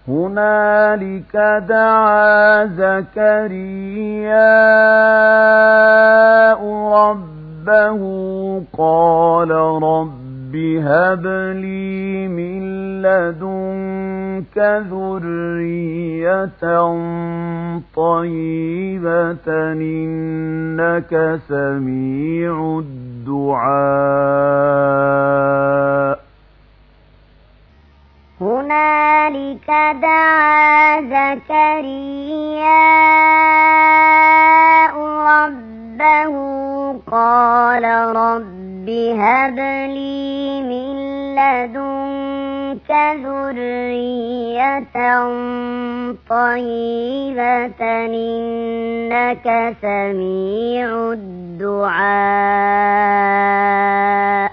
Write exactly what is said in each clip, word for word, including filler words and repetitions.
هنالك دعا زكرياء ربه قال رب هب لي من لدنك ذرية طيبة إنك سميع الدعاء. هنالك دعا زكرياء ربه قال رب هب لي من لدنك ذرية طيبة إنك سميع الدعاء.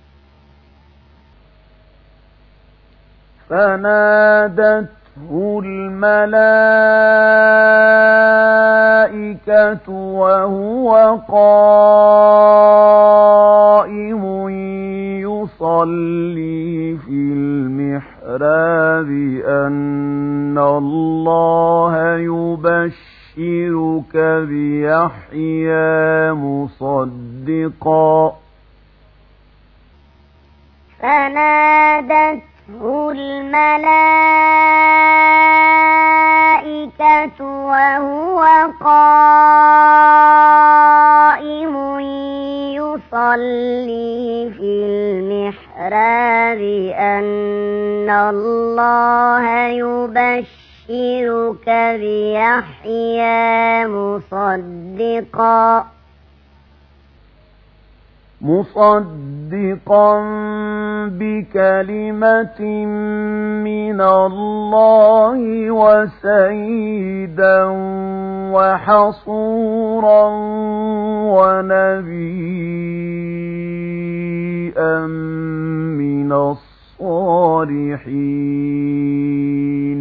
فنادته الملائكة وهو قائم يصلي في المحراب أن الله يبشرك بيحيى مصدقا فنادته الملائكة وهو قائم يصلي في المحراب أن الله يبشرك بيحيى مصدقا مصدقا بكلمة من الله وسيدا وحصورا ونبيا من الصالحين.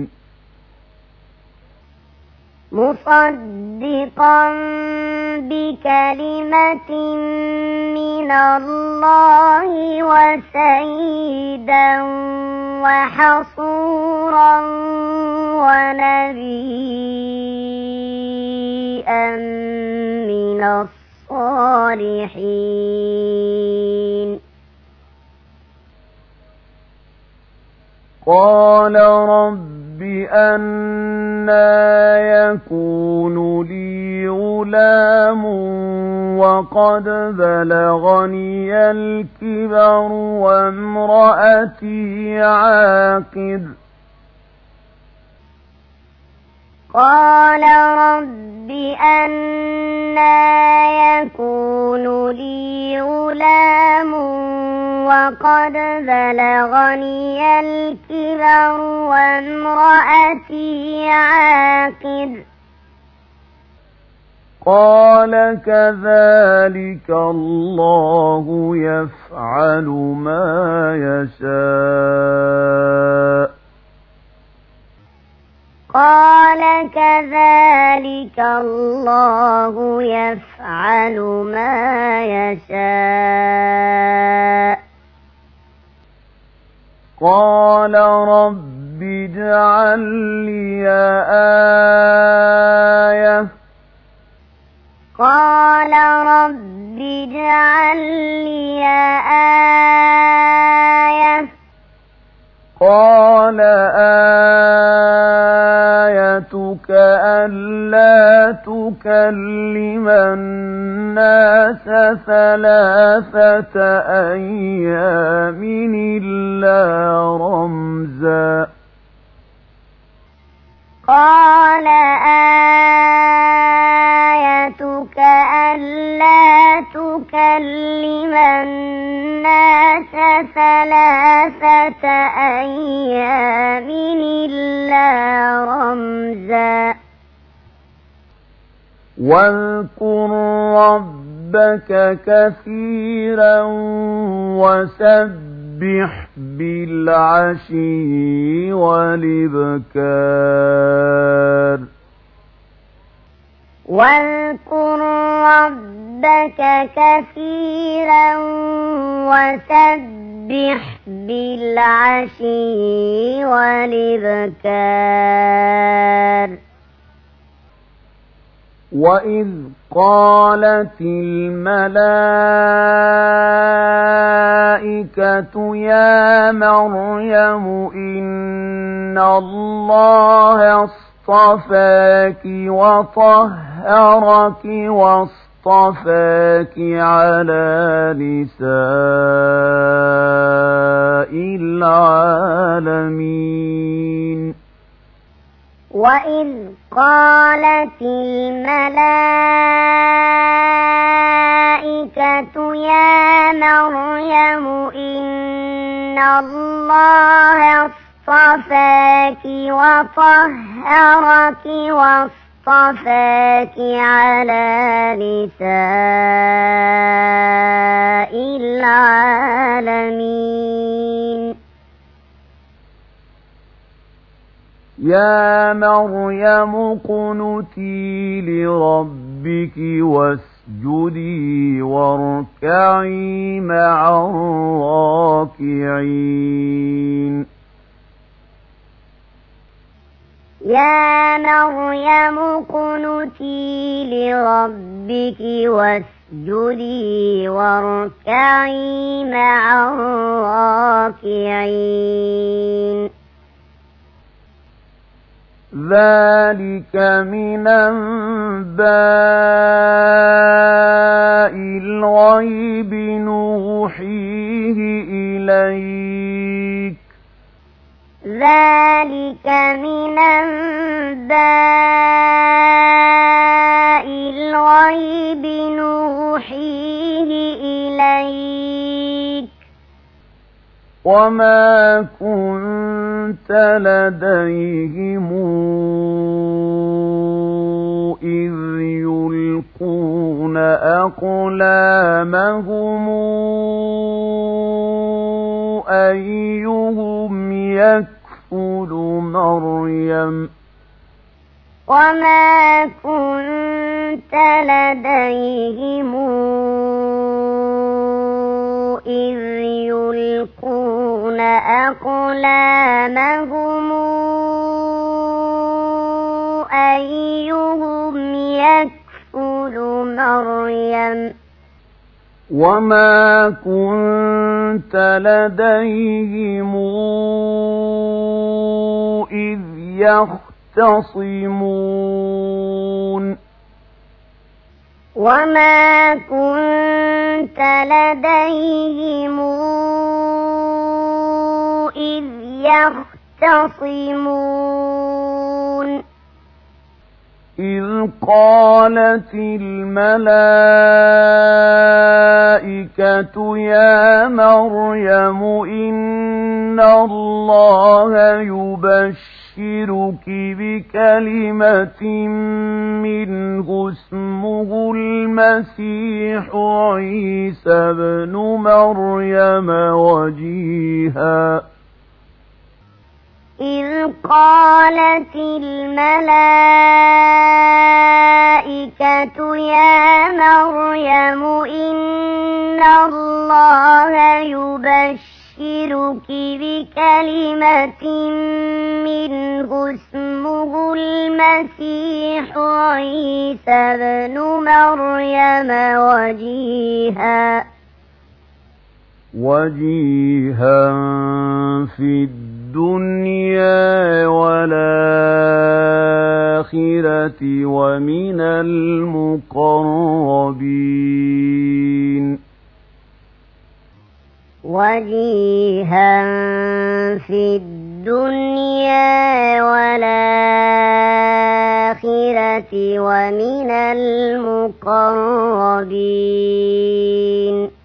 مصدقا بكلمة من الله وسيدا وحصورا ونبيا من الصالحين. قال رب أنى يكون لي غلام وقد بلغني الكبر وامرأتي عاقر. قال رب أنى يكون لي غلام وقد بلغني الكبر وامرأتي عاقر. قال كذلك الله يفعل ما يشاء. قال كذلك الله يفعل ما يشاء. قال رب اجعل لي آية. قال رب اجعل لي آية. قال آيتك ألا تكلم الناس ثلاثة أيام إلا رمزا. قال آيتك ألا تكلم الناس ثلاثة أيام إلا رمزا. واذكر ربك كثيرا وسبح بالعشي والإبكار. واذكر ربك ربك كثيرا وسبح بالعشي والإبكار. وإذ قالت الملائكة يا مريم إن الله اصطفاك وطهرك واصطفاك على نساء العالمين. وإذ قالت الملائكة يا مريم إن الله اصطفاك وطهرك واصطفاك على نساء العالمين. يا مريم اقنتي لربك واسجدي واركعي مع الراكعين. يا مريم اقنتي لربك واسجدي واركعي مع الراكعين. ذلك من أنباء الغيب نوحيه إليك. ذلك من أنباء الغيب نوحيه إليك. وما كنت لديهم إذ يلقون أقلامهم أيهم يكفل مريم. وما كنت لديهم إذ يلقون أقلامهم أيهم يكفل مريم. وما كنت لديهم إذ يختصمون. وما كنت لديهم إذ يختصمون. إذ قالت الملائكة يا مريم إن الله يبشرك بكلمة منه اسمه المسيح عيسى ابن مريم وجيها. إذ قالت الملائكة يا مريم إن الله يبشرك بكلمة منه اسمه المسيح عيسى ابن مريم وجيها وجيها في الدنيا والآخرة ومن المقربين. وجيها في الدنيا والآخرة ومن المقربين.